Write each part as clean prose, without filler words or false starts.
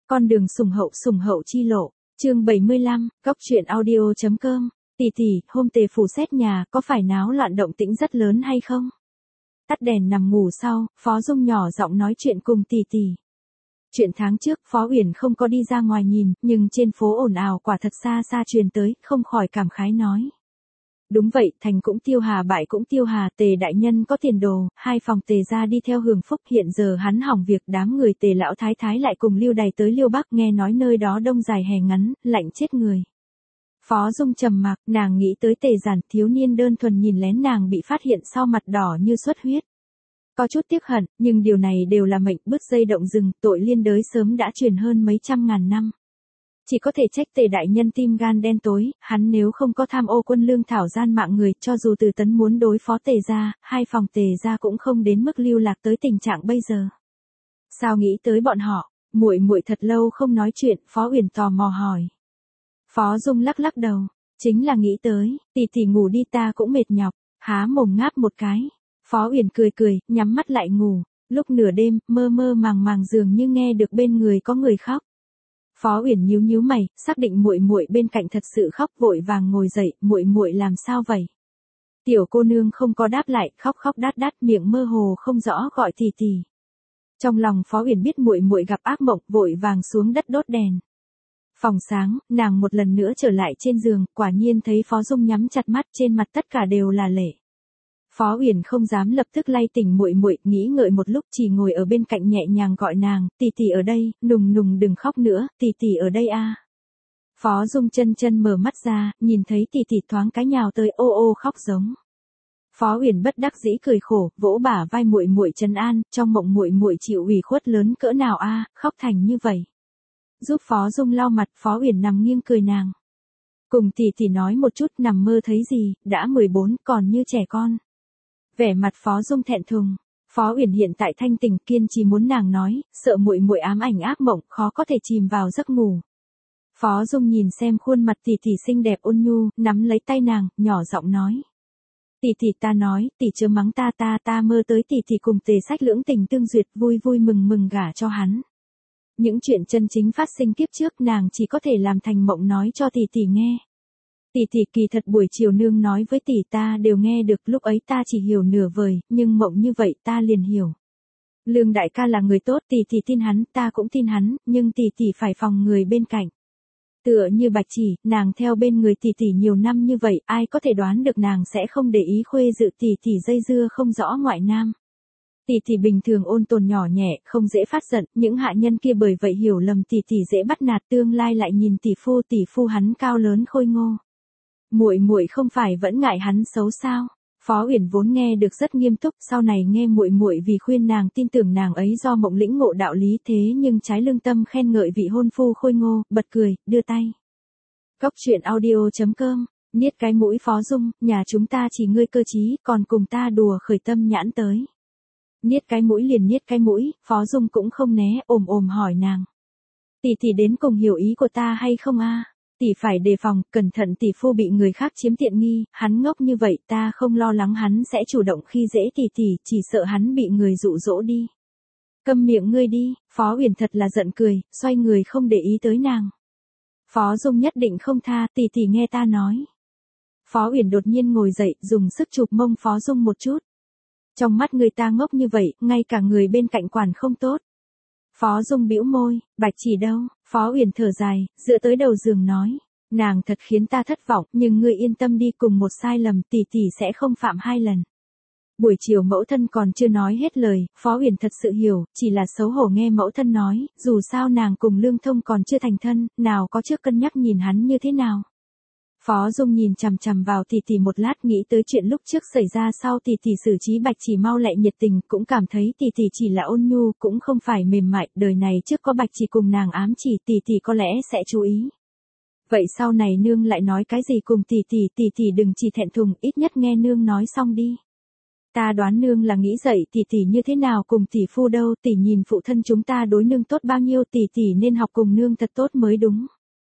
Con đường sủng hậu chi lộ, chương 75, góc truyện audio.com. Tỷ tỷ, hôm Tề phủ xét nhà, có phải náo loạn động tĩnh rất lớn hay không? Tắt đèn nằm ngủ sau, Phó Dung nhỏ giọng nói chuyện cùng tỷ tỷ. Chuyện tháng trước, Phó Uyển không có đi ra ngoài nhìn, nhưng trên phố ồn ào quả thật xa xa truyền tới, không khỏi cảm khái nói. Đúng vậy, thành cũng tiêu hà bại cũng tiêu hà, Tề đại nhân có tiền đồ, hai phòng Tề ra đi theo hưởng phúc, hiện giờ hắn hỏng việc, đám người Tề lão thái thái lại cùng Liêu Đày tới Liêu Bắc, nghe nói nơi đó đông dài hè ngắn, lạnh chết người. Phó Dung trầm mặc, nàng nghĩ tới Tề Giản, thiếu niên đơn thuần nhìn lén nàng bị phát hiện sau mặt đỏ như xuất huyết. Có chút tiếc hận, nhưng điều này đều là mệnh, bứt dây động rừng, tội liên đới sớm đã truyền hơn mấy trăm ngàn năm. Chỉ có thể trách Tề đại nhân tim gan đen tối, hắn nếu không có tham ô quân lương thảo gian mạng người, cho dù Từ Tấn muốn đối phó Tề gia, hai phòng Tề gia cũng không đến mức lưu lạc tới tình trạng bây giờ. Sao nghĩ tới bọn họ? Muội muội thật lâu không nói chuyện, Phó Uyển tò mò hỏi. Phó Dung lắc lắc đầu, chính là nghĩ tới, tỷ tỷ ngủ đi ta cũng mệt nhọc, há mồm ngáp một cái. Phó Uyển cười cười, nhắm mắt lại ngủ, lúc nửa đêm, mơ mơ màng màng dường như nghe được bên người có người khóc. Phó Uyển nhíu nhíu mày, xác định muội muội bên cạnh thật sự khóc, vội vàng ngồi dậy, muội muội làm sao vậy? Tiểu cô nương không có đáp lại, khóc khóc đát đát, miệng mơ hồ không rõ gọi tỷ tỷ. Trong lòng Phó Uyển biết muội muội gặp ác mộng, vội vàng xuống đất đốt đèn. Phòng sáng, nàng một lần nữa trở lại trên giường, quả nhiên thấy Phó Dung nhắm chặt mắt, trên mặt tất cả đều là lệ. Phó Uyển không dám lập tức lay tỉnh muội muội, nghĩ ngợi một lúc, chỉ ngồi ở bên cạnh nhẹ nhàng gọi nàng, tỷ tỷ ở đây, nùng nùng đừng khóc nữa, tỷ tỷ ở đây a. Phó Dung chân chân mở mắt ra, nhìn thấy tỷ tỷ thoáng cái nhào tới, ô ô khóc giống. Phó Uyển bất đắc dĩ cười khổ, vỗ bả vai muội muội trấn an, trong mộng muội muội chịu ủy khuất lớn cỡ nào a, khóc thành như vậy. Giúp Phó Dung lau mặt, Phó Uyển nằm nghiêng cười nàng. Cùng tỷ tỷ nói một chút, nằm mơ thấy gì, đã 14, còn như trẻ con. Vẻ mặt Phó Dung thẹn thùng. Phó Uyển hiện tại thanh tỉnh, kiên trì muốn nàng nói, sợ muội muội ám ảnh ác mộng, khó có thể chìm vào giấc ngủ. Phó Dung nhìn xem khuôn mặt tỷ tỷ xinh đẹp ôn nhu, nắm lấy tay nàng, nhỏ giọng nói. Tỷ tỷ ta nói, tỷ chớ mắng ta mơ tới tỷ tỷ cùng Tề Sách lưỡng tình tương duyệt, vui vui mừng mừng gả cho hắn. Những chuyện chân chính phát sinh kiếp trước nàng chỉ có thể làm thành mộng nói cho tỷ tỷ nghe. Tỷ tỷ kỳ thật buổi chiều nương nói với tỷ ta đều nghe được, lúc ấy ta chỉ hiểu nửa vời, nhưng mộng như vậy ta liền hiểu. Lương đại ca là người tốt, tỷ tỷ tin hắn, ta cũng tin hắn, nhưng tỷ tỷ phải phòng người bên cạnh. Tựa như Bạch Chỉ, nàng theo bên người tỷ tỷ nhiều năm như vậy, ai có thể đoán được nàng sẽ không để ý khuê dự tỷ tỷ dây dưa không rõ ngoại nam. Tỷ tỷ bình thường ôn tồn nhỏ nhẹ, không dễ phát giận, những hạ nhân kia bởi vậy hiểu lầm tỷ tỷ dễ bắt nạt, tương lai lại nhìn tỷ phu hắn cao lớn khôi ngô. Muội muội không phải vẫn ngại hắn xấu sao? Phó Uyển vốn nghe được rất nghiêm túc, sau này nghe muội muội vì khuyên nàng tin tưởng nàng ấy do mộng lĩnh ngộ đạo lý, thế nhưng trái lương tâm khen ngợi vị hôn phu khôi ngô, bật cười, đưa tay. Góc truyện audio.com, niết cái mũi Phó Dung, nhà chúng ta chỉ ngươi cơ trí, còn cùng ta đùa khởi tâm nhãn tới. Niết cái mũi liền niết cái mũi, Phó Dung cũng không né, ồm hỏi nàng. Tỷ tỷ đến cùng hiểu ý của ta hay không a? Tỷ phải đề phòng, cẩn thận tỷ phu bị người khác chiếm tiện nghi, hắn ngốc như vậy ta không lo lắng hắn sẽ chủ động khi dễ tỷ tỷ, chỉ sợ hắn bị người dụ dỗ đi. Câm miệng ngươi đi, Phó Uyển thật là giận cười, xoay người không để ý tới nàng. Phó Dung nhất định không tha, tỷ tỷ nghe ta nói. Phó Uyển đột nhiên ngồi dậy, dùng sức chụp mông Phó Dung một chút. Trong mắt người ta ngốc như vậy, ngay cả người bên cạnh quản không tốt. Phó Dung bĩu môi, Bạch Chỉ đâu? Phó Uyển thở dài, dựa tới đầu giường nói, nàng thật khiến ta thất vọng, nhưng ngươi yên tâm đi, cùng một sai lầm tỷ tỷ sẽ không phạm hai lần. Buổi chiều mẫu thân còn chưa nói hết lời, Phó Uyển thật sự hiểu, chỉ là xấu hổ nghe mẫu thân nói, dù sao nàng cùng Lương Thông còn chưa thành thân, nào có trước cân nhắc nhìn hắn như thế nào. Phó Dung nhìn chằm chằm vào tỷ tỷ một lát, nghĩ tới chuyện lúc trước xảy ra sau tỷ tỷ xử trí Bạch Chỉ mau lẹ nhiệt tình, cũng cảm thấy tỷ tỷ chỉ là ôn nhu, cũng không phải mềm mại, đời này trước có Bạch Chỉ cùng nàng ám chỉ, tỷ tỷ có lẽ sẽ chú ý. Vậy sau này nương lại nói cái gì cùng tỷ tỷ đừng chỉ thẹn thùng, ít nhất nghe nương nói xong đi. Ta đoán nương là nghĩ dậy tỷ tỷ như thế nào cùng tỷ phu đâu, tỷ nhìn phụ thân chúng ta đối nương tốt bao nhiêu, tỷ tỷ nên học cùng nương thật tốt mới đúng.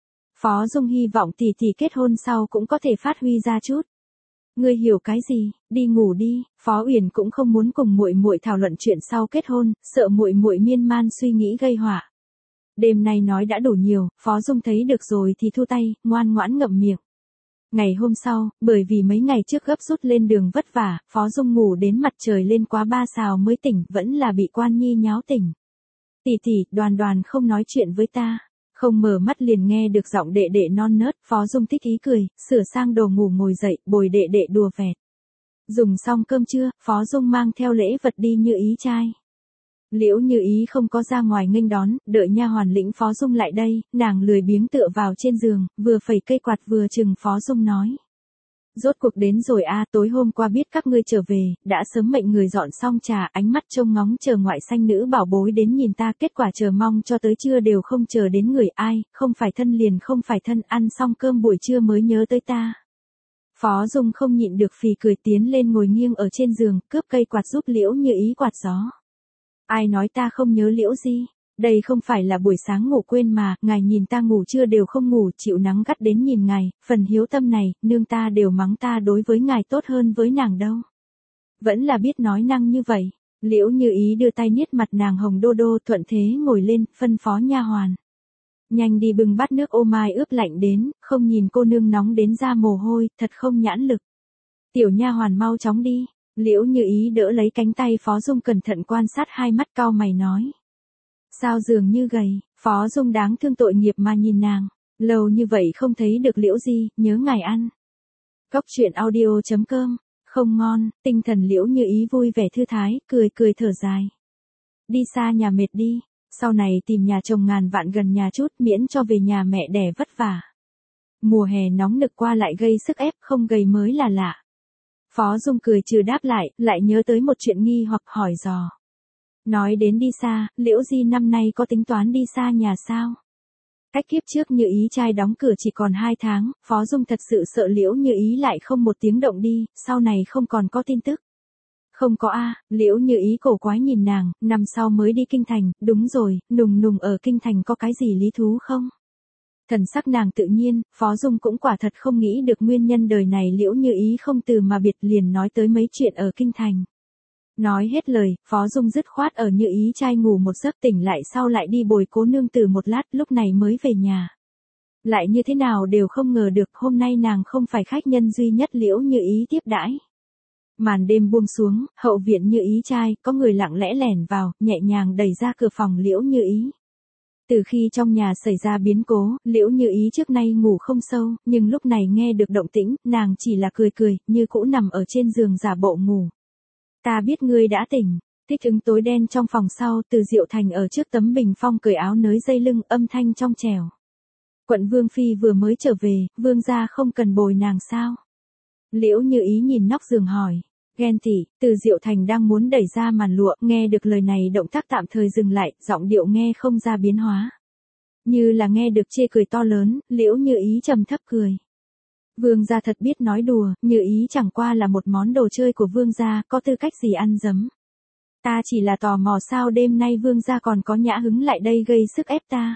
Phó Dung hy vọng tỷ tỷ kết hôn sau cũng có thể phát huy ra chút. Ngươi hiểu cái gì, đi ngủ đi, Phó Uyển cũng không muốn cùng muội muội thảo luận chuyện sau kết hôn, sợ muội muội miên man suy nghĩ gây họa. Đêm nay nói đã đủ nhiều, Phó Dung thấy được rồi thì thu tay, ngoan ngoãn ngậm miệng. Ngày hôm sau, bởi vì mấy ngày trước gấp rút lên đường vất vả, Phó Dung ngủ đến mặt trời lên quá 3 sào mới tỉnh, vẫn là bị Quan Nhi nháo tỉnh. Tỷ tỷ, Đoàn Đoàn không nói chuyện với ta. Không mở mắt liền nghe được giọng đệ đệ non nớt, Phó Dung thích ý cười, sửa sang đồ ngủ ngồi dậy, bồi đệ đệ đùa vẹt. Dùng xong cơm trưa, Phó Dung mang theo lễ vật đi Như Ý trai. Liễu Như Ý không có ra ngoài nghênh đón, đợi nha hoàn lĩnh Phó Dung lại đây, nàng lười biếng tựa vào trên giường, vừa phẩy cây quạt vừa chừng Phó Dung nói. Rốt cuộc đến rồi a, tối hôm qua biết các ngươi trở về, đã sớm mệnh người dọn xong trà, ánh mắt trông ngóng chờ ngoại xanh nữ bảo bối đến nhìn ta, kết quả chờ mong cho tới trưa đều không chờ đến người ai, không phải thân liền không phải thân, ăn xong cơm buổi trưa mới nhớ tới ta. Phó Dung không nhịn được phì cười tiến lên ngồi nghiêng ở trên giường, cướp cây quạt giúp Liễu Như Ý quạt gió. Ai nói ta không nhớ Liễu Di? Đây không phải là buổi sáng ngủ quên mà, ngài nhìn ta ngủ trưa đều không ngủ, chịu nắng gắt đến nhìn ngài, phần hiếu tâm này, nương ta đều mắng ta đối với ngài tốt hơn với nàng đâu. Vẫn là biết nói năng như vậy. Liễu Như Ý đưa tay niết mặt nàng hồng đô đô, thuận thế ngồi lên, phân phó nha hoàn. Nhanh đi bưng bát nước ô mai ướp lạnh đến, không nhìn cô nương nóng đến ra mồ hôi, thật không nhãn lực. Tiểu nha hoàn mau chóng đi. Liễu Như Ý đỡ lấy cánh tay Phó Dung cẩn thận quan sát, hai mắt cau mày nói. Sao dường như gầy, Phó Dung đáng thương tội nghiệp mà nhìn nàng. Lâu như vậy không thấy được Liễu Di, nhớ ngài ăn. Cóc truyện audio.com, không ngon, tinh thần Liễu Như Ý vui vẻ thư thái, cười cười thở dài. Đi xa nhà mệt đi, sau này tìm nhà chồng ngàn vạn gần nhà chút, miễn cho về nhà mẹ đẻ vất vả. Mùa hè nóng nực qua lại gây sức ép, không gầy mới là lạ. Phó Dung cười trừ đáp lại nhớ tới một chuyện nghi hoặc hỏi dò. Nói đến đi xa, Liễu Di năm nay có tính toán đi xa nhà sao? Cách kiếp trước Như Ý trai đóng cửa chỉ còn 2 tháng, Phó Dung thật sự sợ Liễu Như Ý lại không một tiếng động đi, sau này không còn có tin tức. Không có a, Liễu Như Ý cổ quái nhìn nàng, năm sau mới đi kinh thành, đúng rồi, nùng nùng ở kinh thành có cái gì lý thú không? Thần sắc nàng tự nhiên, Phó Dung cũng quả thật không nghĩ được nguyên nhân đời này Liễu Như Ý không từ mà biệt, liền nói tới mấy chuyện ở kinh thành. Nói hết lời, Phó Dung dứt khoát ở Như Ý trai ngủ một giấc, tỉnh lại sau lại đi bồi Cố nương tử một lát, lúc này mới về nhà. Lại như thế nào đều không ngờ được, hôm nay nàng không phải khách nhân duy nhất Liễu Như Ý tiếp đãi. Màn đêm buông xuống, hậu viện Như Ý trai, có người lặng lẽ lẻn vào, nhẹ nhàng đẩy ra cửa phòng Liễu Như Ý. Từ khi trong nhà xảy ra biến cố, Liễu Như Ý trước nay ngủ không sâu, nhưng lúc này nghe được động tĩnh, nàng chỉ là cười cười, như cũ nằm ở trên giường giả bộ ngủ. Ta biết ngươi đã tỉnh. Thích ứng tối đen trong phòng sau, Từ Diệu Thành ở trước tấm bình phong cởi áo nới dây lưng, âm thanh trong trẻo. Quận Vương Phi vừa mới trở về, Vương gia không cần bồi nàng sao? Liễu Như Ý nhìn nóc giường hỏi. Ghen tị, Từ Diệu Thành đang muốn đẩy ra màn lụa, nghe được lời này động tác tạm thời dừng lại, giọng điệu nghe không ra biến hóa. Như là nghe được chê cười to lớn, Liễu Như Ý trầm thấp cười. Vương gia thật biết nói đùa, Như Ý chẳng qua là một món đồ chơi của Vương gia, có tư cách gì ăn dấm. Ta chỉ là tò mò sao đêm nay Vương gia còn có nhã hứng lại đây gây sức ép ta.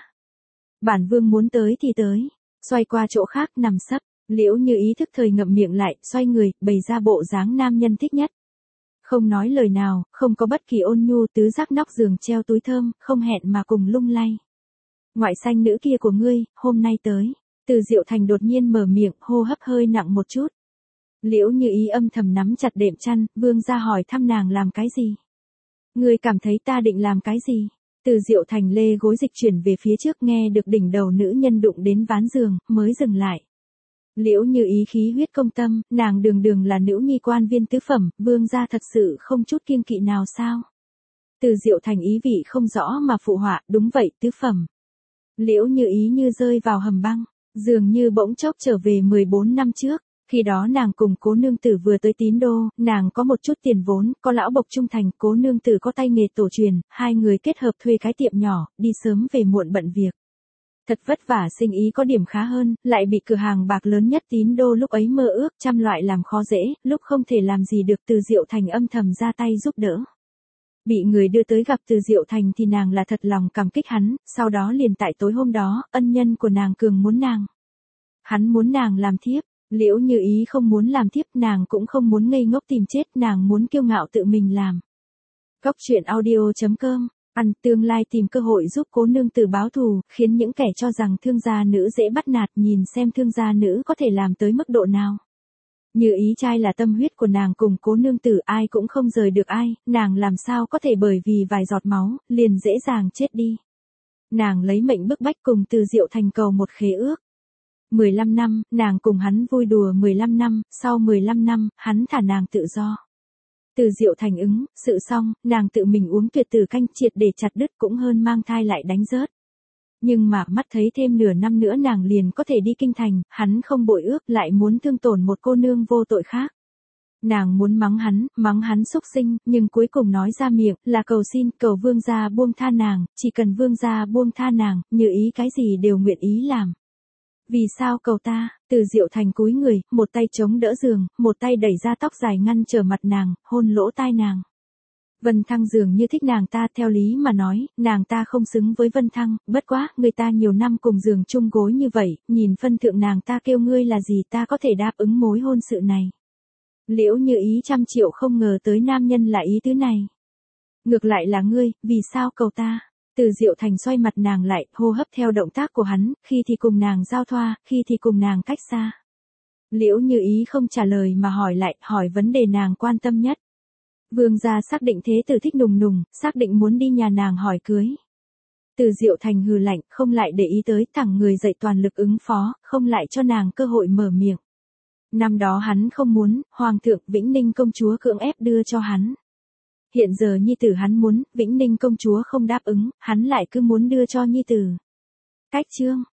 Bản Vương muốn tới thì tới, xoay qua chỗ khác nằm sấp. Liễu Như Ý thức thời ngậm miệng lại, xoay người, bày ra bộ dáng nam nhân thích nhất. Không nói lời nào, không có bất kỳ ôn nhu, tứ giác nóc giường treo túi thơm, không hẹn mà cùng lung lay. Ngoại xanh nữ kia của ngươi, hôm nay tới. Từ Diệu Thành đột nhiên mở miệng, hô hấp hơi nặng một chút. Liễu Như Ý âm thầm nắm chặt đệm chăn, Vương gia hỏi thăm nàng làm cái gì. Ngươi cảm thấy ta định làm cái gì? Từ Diệu Thành lê gối dịch chuyển về phía trước, nghe được đỉnh đầu nữ nhân đụng đến ván giường, mới dừng lại. Liễu Như Ý khí huyết công tâm, nàng đường là nữ nhi quan viên tứ phẩm, Vương gia thật sự không chút kiêng kỵ nào sao? Từ Diệu Thành ý vị không rõ mà phụ họa, đúng vậy, tứ phẩm. Liễu Như Ý như rơi vào hầm băng, dường như bỗng chốc trở về 14 năm trước. Khi đó nàng cùng Cố nương tử vừa tới Tín Đô, nàng có một chút tiền vốn, có lão bộc trung thành, Cố nương tử có tay nghề tổ truyền, hai người kết hợp thuê cái tiệm nhỏ, đi sớm về muộn bận việc. Thật vất vả sinh ý có điểm khá hơn, lại bị cửa hàng bạc lớn nhất Tín Đô lúc ấy mơ ước trăm loại làm khó dễ, lúc không thể làm gì được Từ Diệu Thành âm thầm ra tay giúp đỡ. Bị người đưa tới gặp Từ Diệu Thành thì nàng là thật lòng cảm kích hắn, sau đó liền tại tối hôm đó, ân nhân của nàng cường muốn nàng. Hắn muốn nàng làm thiếp, Liễu Như Ý không muốn làm thiếp, nàng cũng không muốn ngây ngốc tìm chết, nàng muốn kiêu ngạo tự mình làm. Cóc truyện audio.com tương lai tìm cơ hội giúp cố nương tử báo thù, khiến những kẻ cho rằng thương gia nữ dễ bắt nạt nhìn xem thương gia nữ có thể làm tới mức độ nào. Như ý trai là tâm huyết của nàng cùng cố nương tử, ai cũng không rời được ai, nàng làm sao có thể bởi vì vài giọt máu, liền dễ dàng chết đi. Nàng lấy mệnh bức bách cùng Từ Diệu Thành cầu một khế ước. 15 năm, nàng cùng hắn vui đùa 15 năm, sau 15 năm, hắn thả nàng tự do. Từ Diệu Thành ứng, sự xong, nàng tự mình uống tuyệt tử canh triệt để chặt đứt cũng hơn mang thai lại đánh rớt. Nhưng mà mắt thấy thêm nửa năm nữa nàng liền có thể đi kinh thành, hắn không bội ước lại muốn thương tổn một cô nương vô tội khác. Nàng muốn mắng hắn xúc sinh, nhưng cuối cùng nói ra miệng là cầu xin, cầu vương gia buông tha nàng, chỉ cần vương gia buông tha nàng, như ý cái gì đều nguyện ý làm. Vì sao cầu ta? Từ Diệu Thành cúi người, một tay chống đỡ giường, một tay đẩy ra tóc dài ngăn trở mặt nàng, hôn lỗ tai nàng. Vân Thăng dường như thích nàng ta, theo lý mà nói, nàng ta không xứng với Vân Thăng, bất quá, người ta nhiều năm cùng giường chung gối như vậy, nhìn phân thượng nàng ta kêu ngươi là gì ta có thể đáp ứng mối hôn sự này. Liễu Như Ý 100 triệu không ngờ tới nam nhân là ý tứ này. Ngược lại là ngươi, vì sao cầu ta? Từ Diệu Thành xoay mặt nàng lại, hô hấp theo động tác của hắn, khi thì cùng nàng giao thoa, khi thì cùng nàng cách xa. Liễu Như Ý không trả lời mà hỏi lại, hỏi vấn đề nàng quan tâm nhất. Vương gia xác định thế tử thích nùng nùng, xác định muốn đi nhà nàng hỏi cưới. Từ Diệu Thành hừ lạnh, không lại để ý tới, thẳng người dậy toàn lực ứng phó, không lại cho nàng cơ hội mở miệng. Năm đó hắn không muốn, Hoàng thượng Vĩnh Ninh công chúa cưỡng ép đưa cho hắn. Hiện giờ nhi tử hắn muốn, Vĩnh Ninh công chúa không đáp ứng, hắn lại cứ muốn đưa cho nhi tử. Cách chương